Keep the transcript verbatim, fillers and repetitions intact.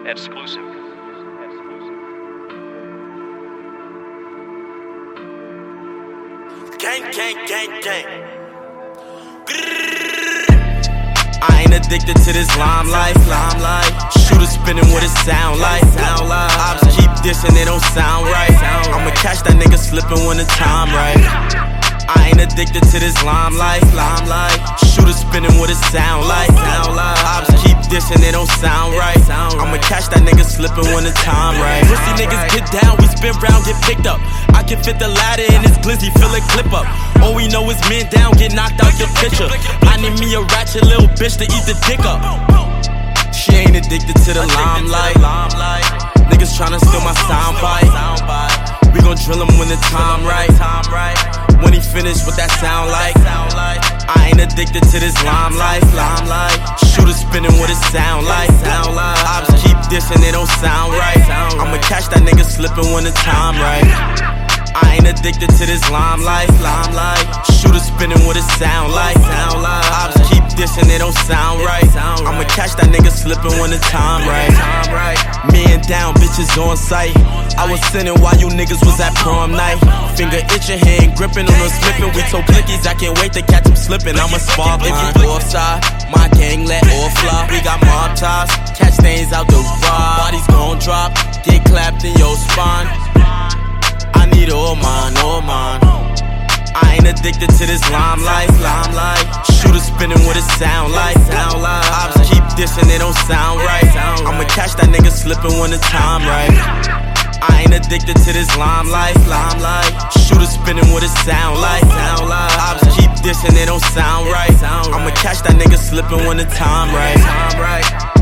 Exclusive. Gang, gang, gang, gang. I ain't addicted to this limelight, limelight. Shooter spinning what it sound like, sound like. Ops keep dissing, it don't sound right. I'ma catch that nigga slipping when the time right. I ain't addicted to this limelight, limelight. Shooter spinning what it sound like, sound like. Ops keep dissing, it don't sound right. I'ma catch that nigga slipping when the time right. Pussy niggas get down, we spin round, get picked up. I can fit the ladder in this glizzy, fill it clip up. All we know is men down, get knocked out your picture. I need me a ratchet little bitch to eat the dick up. She ain't addicted to the limelight. Niggas tryna steal my soundbite. We gon' drill him when the time right. When he finish, what that sound like? I ain't addicted to this limelight. Shooter spinning what it sound like. Ops keep dissing, it don't sound right. I'ma catch that nigga slipping when the time right. I ain't addicted to this limelight. Shooter spinning what it sound like. Ops keep dissing, it don't sound right. I'ma catch that nigga slipping when the time right. Man down, bitches on sight. I was sinning while you niggas was at prom night. Finger itching, hand gripping on the slipping. We told clickies, I can't wait to catch him slipping. I'ma spar if you offside. My gang let all fly. We got mob ties, catch stains out the rod. Bodies gon' drop, get clapped in your spine. I need all mine, all mine. I ain't addicted to this limelight, limelight. Shooter spinning what it sound like, sound like. Ops keep dissing, it don't sound right. I'ma catch that nigga slipping when the time right. I ain't addicted to this limelight, limelight. Shooter spinning what it sound like, sound like. Ops keep dissing, it don't sound right. I'ma catch that nigga slipping when the time right.